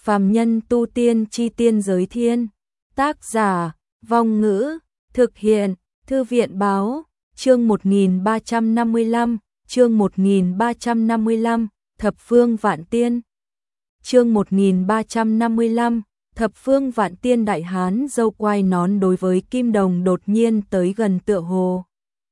Phàm nhân tu tiên chi tiên giới thiên. Tác giả, Vong Ngữ, thực hiện, Thư viện báo, chương 1355, chương 1355, Thập Phương Vạn Tiên. Chương 1355, Thập Phương Vạn Tiên. Đại hán râu quai nón đối với Kim Đồng đột nhiên tới gần tựa hồ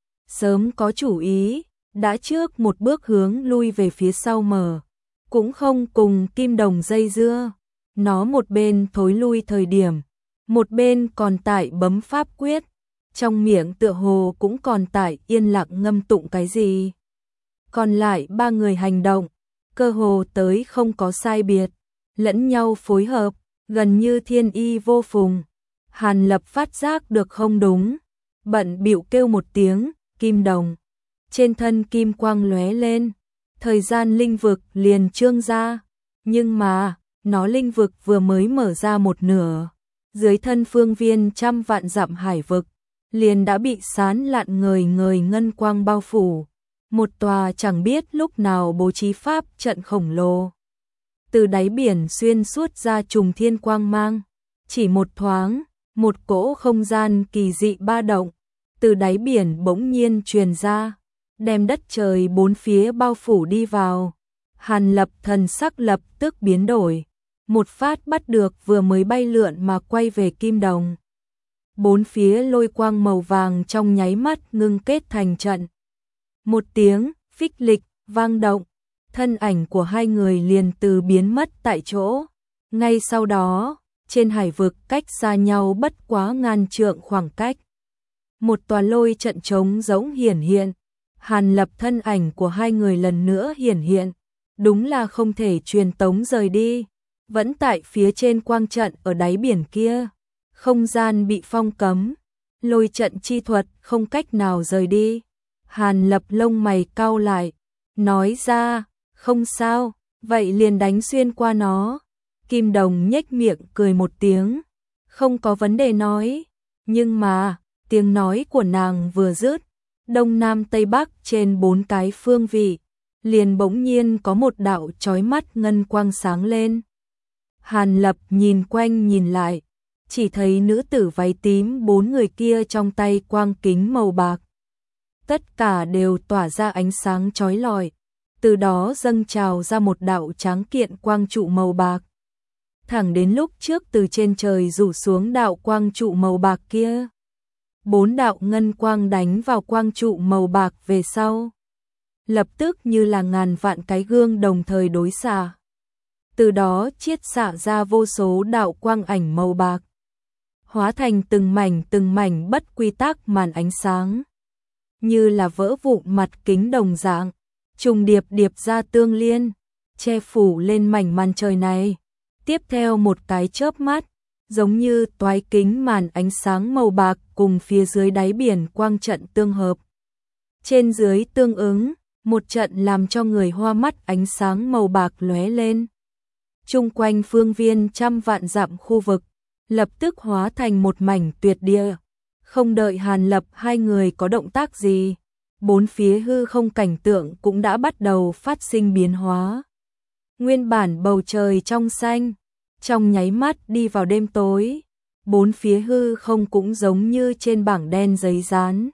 sớm có chủ ý, đã trước một bước hướng lui về phía sau mở, cũng không cùng Kim Đồng dây dưa, nó một bên thối lui thời điểm, một bên còn tại bấm pháp quyết, trong miệng tựa hồ cũng còn tại yên lặng ngâm tụng cái gì. Còn lại ba người hành động, cơ hồ tới không có sai biệt, lẫn nhau phối hợp, gần như thiên y vô phùng. Hàn Lập phát giác được không đúng, bận bịu kêu một tiếng, Kim Đồng. Trên thân kim quang lóe lên, thời gian linh vực liền trương ra, nhưng mà, nó linh vực vừa mới mở ra một nửa, dưới thân phương viên trăm vạn dặm hải vực, liền đã bị sán lạn ngời ngời ngân quang bao phủ, một tòa chẳng biết lúc nào bố trí pháp trận khổng lồ. Từ đáy biển xuyên suốt ra trùng thiên quang mang, chỉ một thoáng, một cỗ không gian kỳ dị ba động, từ đáy biển bỗng nhiên truyền ra, đem đất trời bốn phía bao phủ đi vào. Hàn Lập thần sắc lập tức biến đổi, một phát bắt được vừa mới bay lượn mà quay về Kim Đồng. Bốn phía lôi quang màu vàng trong nháy mắt ngưng kết thành trận. Một tiếng phích lịch vang động, thân ảnh của hai người liền từ biến mất tại chỗ. Ngay sau đó, trên hải vực cách xa nhau bất quá ngàn trượng khoảng cách, một tòa lôi trận trống rỗng hiển hiện. Hàn Lập thân ảnh của hai người lần nữa hiển hiện, đúng là không thể truyền tống rời đi, vẫn tại phía trên quang trận ở đáy biển kia. Không gian bị phong cấm, lôi trận chi thuật không cách nào rời đi. Hàn Lập lông mày cau lại, nói ra, không sao, vậy liền đánh xuyên qua nó. Kim Đồng nhếch miệng cười một tiếng, không có vấn đề nói, nhưng mà, tiếng nói của nàng vừa dứt, đông nam tây bắc trên bốn cái phương vị, liền bỗng nhiên có một đạo chói mắt ngân quang sáng lên. Hàn Lập nhìn quanh nhìn lại, chỉ thấy nữ tử váy tím bốn người kia trong tay quang kính màu bạc. Tất cả đều tỏa ra ánh sáng chói lọi, từ đó dâng trào ra một đạo tráng kiện quang trụ màu bạc. Thẳng đến lúc trước từ trên trời rủ xuống đạo quang trụ màu bạc kia. Bốn đạo ngân quang đánh vào quang trụ màu bạc về sau, lập tức như là ngàn vạn cái gương đồng thời đối xạ. Từ đó chiết xạ ra vô số đạo quang ảnh màu bạc, hóa thành từng mảnh bất quy tắc màn ánh sáng, như là vỡ vụn mặt kính đồng dạng, trùng điệp điệp ra tương liên, che phủ lên mảnh màn trời này. Tiếp theo một cái chớp mắt, giống như toái kính màn ánh sáng màu bạc cùng phía dưới đáy biển quang trận tương hợp. Trên dưới tương ứng, một trận làm cho người hoa mắt ánh sáng màu bạc lóe lên. Chung quanh phương viên trăm vạn dặm khu vực, lập tức hóa thành một mảnh tuyệt địa. Không đợi Hàn Lập hai người có động tác gì, bốn phía hư không cảnh tượng cũng đã bắt đầu phát sinh biến hóa. Nguyên bản bầu trời trong xanh, trong nháy mắt đi vào đêm tối, bốn phía hư không cũng giống như trên bảng đen giấy dán,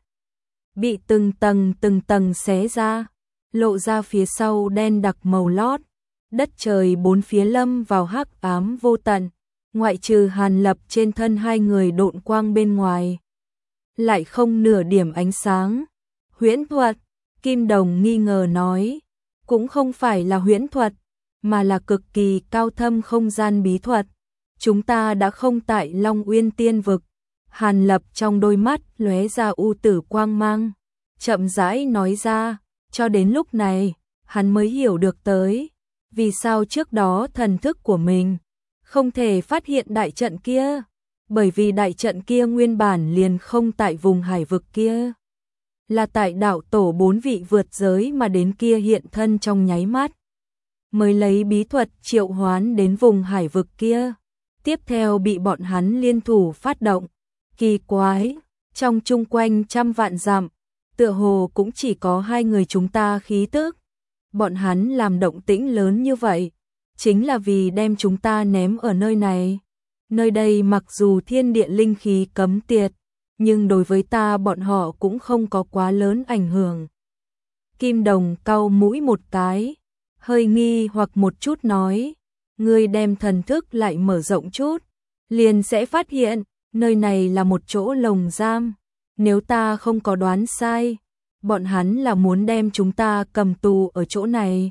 bị từng tầng xé ra, lộ ra phía sau đen đặc màu lót. Đất trời bốn phía lâm vào hắc ám vô tận, ngoại trừ Hàn Lập trên thân hai người độn quang bên ngoài, lại không nửa điểm ánh sáng. Huyễn thuật, Kim Đồng nghi ngờ nói, cũng không phải là huyễn thuật, mà là cực kỳ cao thâm không gian bí thuật. Chúng ta đã không tại Long Uyên Tiên Vực. Hàn Lập trong đôi mắt lóe ra u tử quang mang, chậm rãi nói ra, cho đến lúc này, hắn mới hiểu được tới, vì sao trước đó thần thức của mình không thể phát hiện đại trận kia, bởi vì đại trận kia nguyên bản liền không tại vùng hải vực kia, là tại đạo tổ bốn vị vượt giới mà đến kia hiện thân trong nháy mắt, mới lấy bí thuật triệu hoán đến vùng hải vực kia, tiếp theo bị bọn hắn liên thủ phát động. Kỳ quái, trong chung quanh trăm vạn dặm, tựa hồ cũng chỉ có hai người chúng ta khí tức. Bọn hắn làm động tĩnh lớn như vậy, chính là vì đem chúng ta ném ở nơi này. Nơi đây mặc dù thiên địa linh khí cấm tiệt, nhưng đối với ta bọn họ cũng không có quá lớn ảnh hưởng. Kim Đồng cau mũi một cái, hơi nghi hoặc một chút nói, ngươi đem thần thức lại mở rộng chút, liền sẽ phát hiện, nơi này là một chỗ lồng giam. Nếu ta không có đoán sai, bọn hắn là muốn đem chúng ta cầm tù ở chỗ này.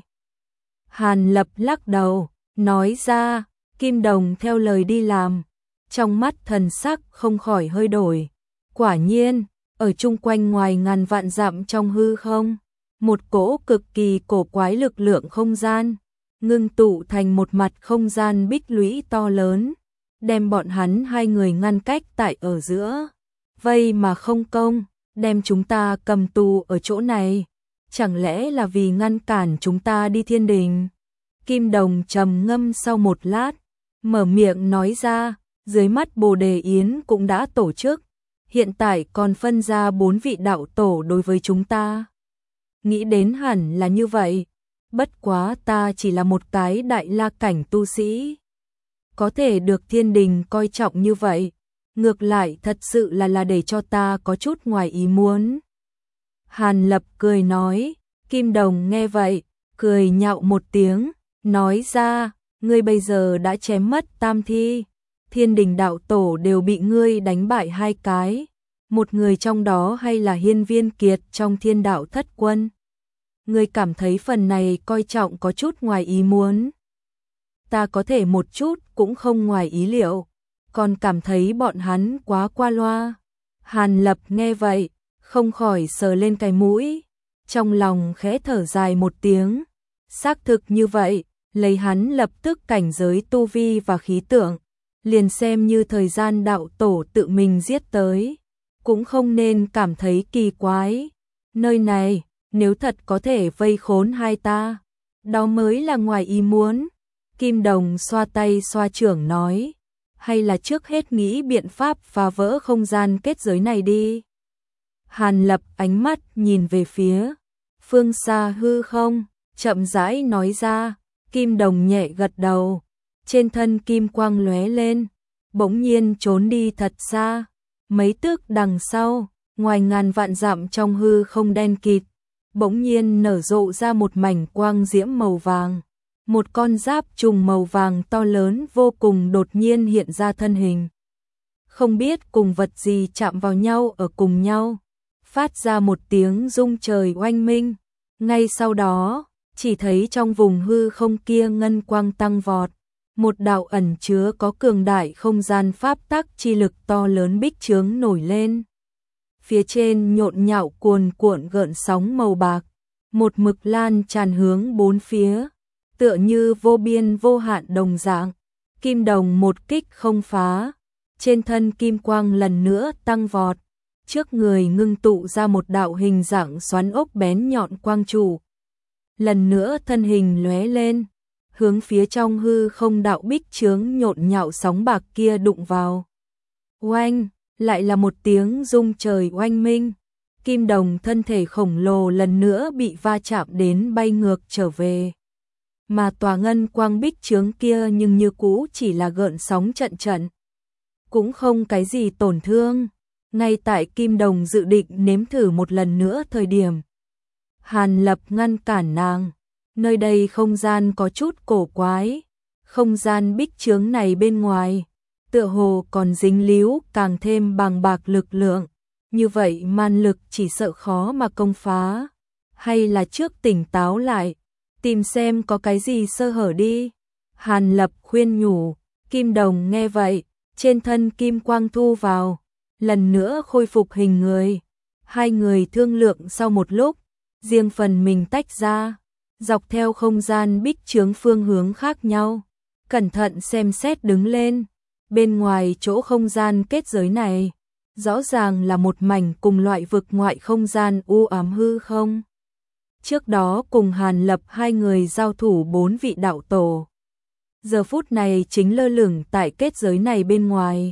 Hàn Lập lắc đầu, nói ra, Kim Đồng theo lời đi làm, trong mắt thần sắc không khỏi hơi đổi. Quả nhiên, ở chung quanh ngoài ngàn vạn dặm trong hư không, một cỗ cực kỳ cổ quái lực lượng không gian, ngưng tụ thành một mặt không gian bích lũy to lớn, đem bọn hắn hai người ngăn cách tại ở giữa. Vây mà không công, đem chúng ta cầm tù ở chỗ này, chẳng lẽ là vì ngăn cản chúng ta đi thiên đình? Kim Đồng trầm ngâm sau một lát, mở miệng nói ra, dưới mắt Bồ Đề Yến cũng đã tổ chức, hiện tại còn phân ra 4 vị đạo tổ đối với chúng ta. Nghĩ đến hẳn là như vậy, bất quá ta chỉ là một cái đại la cảnh tu sĩ. Có thể được thiên đình coi trọng như vậy, ngược lại thật sự là để cho ta có chút ngoài ý muốn. Hàn Lập cười nói, Kim Đồng nghe vậy, cười nhạo một tiếng, nói ra, ngươi bây giờ đã chém mất tam thi, thiên đình đạo tổ đều bị ngươi đánh bại 2 cái, một người trong đó hay là Hiên Viên Kiệt trong Thiên Đạo Thất Quân. Ngươi cảm thấy phần này coi trọng có chút ngoài ý muốn. Ta có thể một chút cũng không ngoài ý liệu, còn cảm thấy bọn hắn quá qua loa. Hàn Lập nghe vậy, không khỏi sờ lên cái mũi, trong lòng khẽ thở dài một tiếng. Xác thực như vậy, lấy hắn lập tức cảnh giới tu vi và khí tượng, liền xem như thời gian đạo tổ tự mình giết tới, cũng không nên cảm thấy kỳ quái. Nơi này, nếu thật có thể vây khốn hai ta, đó mới là ngoài ý muốn. Kim Đồng xoa tay xoa chưởng nói, hay là trước hết nghĩ biện pháp phá vỡ không gian kết giới này đi. Hàn Lập ánh mắt nhìn về phía phương xa hư không, chậm rãi nói ra. Kim Đồng nhẹ gật đầu, trên thân kim quang lóe lên, bỗng nhiên trốn đi thật xa. Mấy tước đằng sau, ngoài ngàn vạn dặm trong hư không đen kịt, bỗng nhiên nở rộ ra một mảnh quang diễm màu vàng. Một con giáp trùng màu vàng to lớn vô cùng đột nhiên hiện ra thân hình. Không biết cùng vật gì chạm vào nhau ở cùng nhau, phát ra một tiếng rung trời oanh minh. Ngay sau đó, chỉ thấy trong vùng hư không kia ngân quang tăng vọt, một đạo ẩn chứa có cường đại không gian pháp tắc chi lực to lớn bích chướng nổi lên. Phía trên nhộn nhạo cuồn cuộn gợn sóng màu bạc, một mực lan tràn hướng bốn phía, tựa như vô biên vô hạn đồng dạng. Kim Đồng một kích không phá, trên thân kim quang lần nữa tăng vọt, trước người ngưng tụ ra một đạo hình dạng xoắn ốc bén nhọn quang trụ. Lần nữa thân hình lóe lên, hướng phía trong hư không đạo bích chướng nhộn nhạo sóng bạc kia đụng vào. Oanh, lại là một tiếng rung trời oanh minh. Kim Đồng thân thể khổng lồ lần nữa bị va chạm đến bay ngược trở về. Mà tòa ngân quang bích chướng kia nhưng như cũ chỉ là gợn sóng trận trận, cũng không cái gì tổn thương. Ngay tại Kim Đồng dự định nếm thử một lần nữa thời điểm, Hàn Lập ngăn cản nàng. Nơi đây không gian có chút cổ quái, không gian bích chướng này bên ngoài tựa hồ còn dính líu càng thêm bàng bạc lực lượng, như vậy man lực chỉ sợ khó mà công phá. Hay là trước tỉnh táo lại, tìm xem có cái gì sơ hở đi. Hàn Lập khuyên nhủ. Kim Đồng nghe vậy, trên thân kim quang thu vào, lần nữa khôi phục hình người. Hai người thương lượng sau một lúc, riêng phần mình tách ra, dọc theo không gian bích chướng phương hướng khác nhau, cẩn thận xem xét đứng lên. Bên ngoài chỗ không gian kết giới này, rõ ràng là một mảnh cùng loại vực ngoại không gian u ám hư không. Trước đó cùng Hàn Lập hai người giao thủ 4 vị đạo tổ, giờ phút này chính lơ lửng tại kết giới này bên ngoài.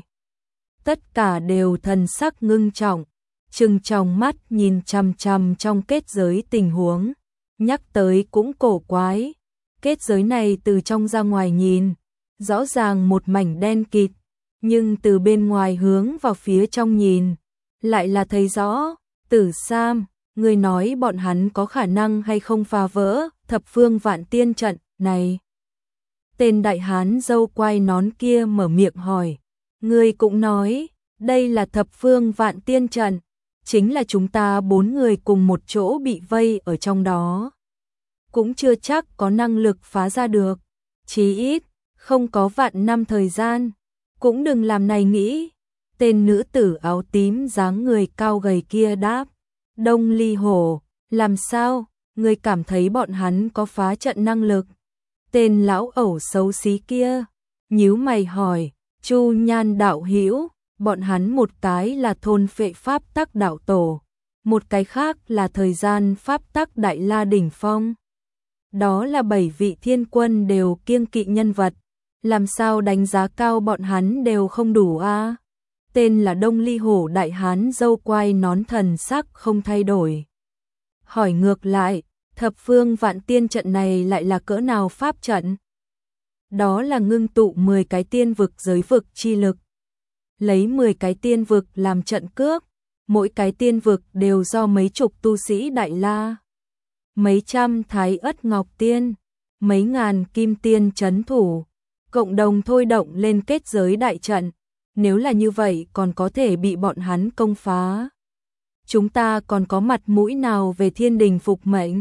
Tất cả đều thần sắc ngưng trọng, trừng tròng mắt nhìn chằm chằm trong kết giới tình huống. Nhắc tới cũng cổ quái, Kết giới này từ trong ra ngoài nhìn, rõ ràng một mảnh đen kịt, nhưng từ bên ngoài hướng vào phía trong nhìn, lại là thấy rõ. Tử Sam, người nói bọn hắn có khả năng hay không phá vỡ thập phương vạn tiên trận này? Tên đại hán râu quai nón kia mở miệng hỏi. Người cũng nói, đây là thập phương vạn tiên trận, chính là chúng ta 4 người cùng một chỗ bị vây ở trong đó. Cũng chưa chắc có năng lực phá ra được, chí ít, không có vạn năm thời gian, cũng đừng làm này nghĩ. Tên nữ tử áo tím dáng người cao gầy kia đáp. Đông Ly Hổ, làm sao, người cảm thấy bọn hắn có phá trận năng lực? Tên lão ẩu xấu xí kia, nhíu mày hỏi. Chu Nhan đạo hữu, bọn hắn một cái là thôn phệ pháp tắc đạo tổ, một cái khác là thời gian pháp tắc đại la đỉnh phong. Đó là 7 vị thiên quân đều kiêng kỵ nhân vật, làm sao đánh giá cao bọn hắn đều không đủ a? Tên là Đông Ly Hổ đại hán râu quai nón thần sắc không thay đổi. Hỏi ngược lại, thập phương vạn tiên trận này lại là cỡ nào pháp trận? Đó là ngưng tụ 10 cái tiên vực giới vực chi lực. Lấy 10 cái tiên vực làm trận cước, mỗi cái tiên vực đều do mấy chục tu sĩ đại la, mấy trăm thái ất ngọc tiên, mấy ngàn kim tiên trấn thủ, cộng đồng thôi động lên kết giới đại trận. Nếu là như vậy còn có thể bị bọn hắn công phá, chúng ta còn có mặt mũi nào về thiên đình phục mệnh?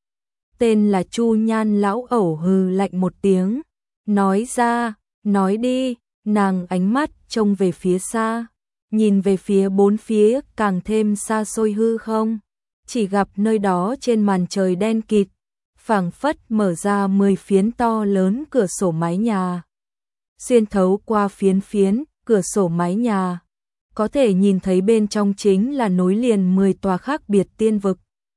Tên là Chu Nhan lão ẩu hừ lạnh một tiếng, nói ra, nói đi. Nàng ánh mắt trông về phía xa, nhìn về phía bốn phía càng thêm xa xôi hư không, chỉ gặp nơi đó trên màn trời đen kịt, phảng phất mở ra 10 phiến to lớn cửa sổ mái nhà. Xuyên thấu qua phiến cửa sổ mái nhà, có thể nhìn thấy bên trong chính là nối liền 10 tòa khác biệt tiên vực.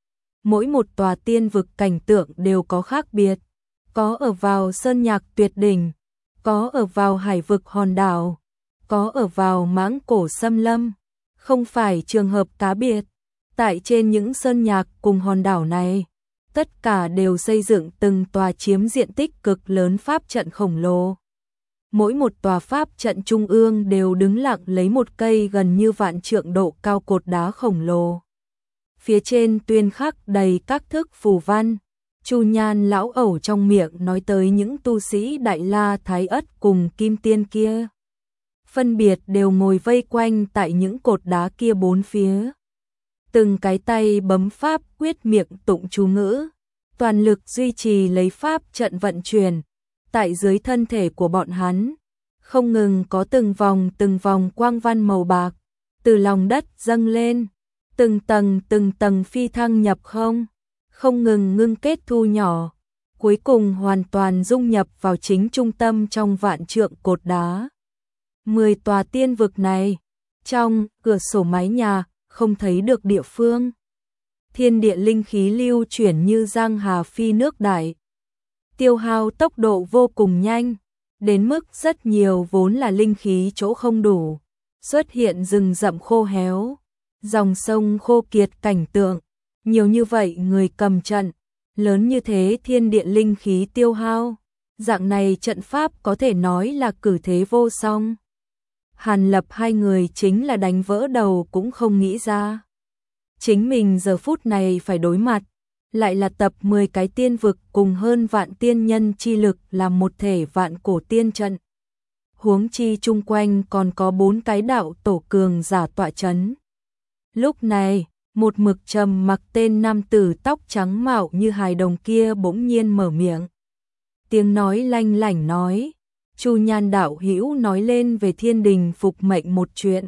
Mỗi một tòa tiên vực cảnh tượng đều có khác biệt, có ở vào sơn nhạc tuyệt đỉnh, có ở vào hải vực hòn đảo, có ở vào mãng cổ xâm lâm, không phải trường hợp cá biệt. Tại trên những sơn nhạc cùng hòn đảo này, tất cả đều xây dựng từng tòa chiếm diện tích cực lớn pháp trận khổng lồ. Mỗi một tòa pháp trận trung ương đều đứng lặng lấy một cây gần như vạn trượng độ cao cột đá khổng lồ. Phía trên tuyên khắc đầy các thức phù văn. Chu Nhan lão ẩu trong miệng nói tới những tu sĩ đại la thái ất cùng kim tiên kia, phân biệt đều ngồi vây quanh tại những cột đá kia bốn phía. Từng cái tay bấm pháp quyết miệng tụng chú ngữ, toàn lực duy trì lấy pháp trận vận chuyển. Tại dưới thân thể của bọn hắn, không ngừng có từng vòng quang văn màu bạc, từ lòng đất dâng lên, từng tầng phi thăng nhập không ngừng ngưng kết thu nhỏ, cuối cùng hoàn toàn dung nhập vào chính trung tâm trong vạn trượng cột đá. 10 tòa tiên vực này, trong cửa sổ mái nhà, không thấy được địa phương. Thiên địa linh khí lưu chuyển như giang hà phi nước đại, tiêu hao tốc độ vô cùng nhanh, đến mức rất nhiều vốn là linh khí chỗ không đủ, xuất hiện rừng rậm khô héo, dòng sông khô kiệt cảnh tượng. Nhiều như vậy người cầm trận, lớn như thế thiên địa linh khí tiêu hao, dạng này trận pháp có thể nói là cử thế vô song. Hàn Lập hai người chính là đánh vỡ đầu cũng không nghĩ ra. Chính mình giờ phút này phải đối mặt, lại là tập 10 cái tiên vực cùng hơn vạn tiên nhân chi lực làm một thể vạn cổ tiên trận. Huống chi chung quanh còn có 4 cái đạo tổ cường giả tọa chấn. Lúc này, một mực trầm mặc tên nam tử tóc trắng mạo như hài đồng kia bỗng nhiên mở miệng. Tiếng nói lanh lảnh nói, Chu Nhan đạo hữu nói lên về thiên đình phục mệnh một chuyện.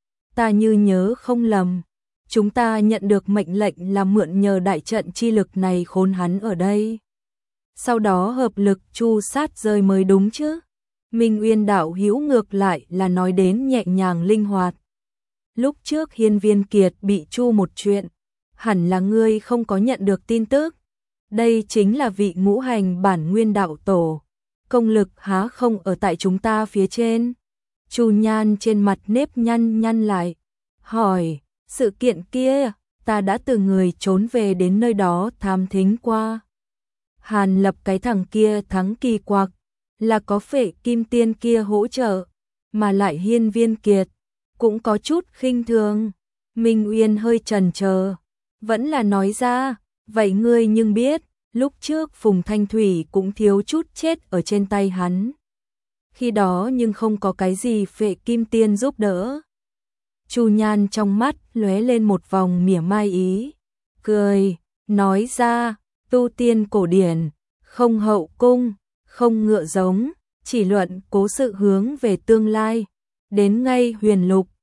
Ta như nhớ không lầm, chúng ta nhận được mệnh lệnh là mượn nhờ đại trận chi lực này khốn hắn ở đây. Sau đó hợp lực chu sát rơi mới đúng chứ. Minh Uyên đạo hữu ngược lại là nói đến nhẹ nhàng linh hoạt. Lúc trước Hiên Viên Kiệt bị chu một chuyện, hẳn là ngươi không có nhận được tin tức. Đây chính là vị ngũ hành bản nguyên đạo tổ, công lực há không ở tại chúng ta phía trên. Chu Nhan trên mặt nếp nhăn lại, hỏi, sự kiện kia, ta đã từ người trốn về đến nơi đó tham thính qua. Hàn Lập cái thằng kia thắng kỳ quặc, là có Phệ Kim Tiên kia hỗ trợ, mà lại Hiên Viên Kiệt cũng có chút khinh thường. Minh Uyên hơi chần chờ, vẫn là nói ra, vậy ngươi nhưng biết, lúc trước Phùng Thanh Thủy cũng thiếu chút chết ở trên tay hắn. Khi đó nhưng không có cái gì Phệ Kim Tiên giúp đỡ. Chu Nhan trong mắt lóe lên một vòng mỉa mai ý, cười, nói ra, tu tiên cổ điển, không hậu cung, không ngựa giống, chỉ luận cố sự hướng về tương lai, đến ngay huyền lục,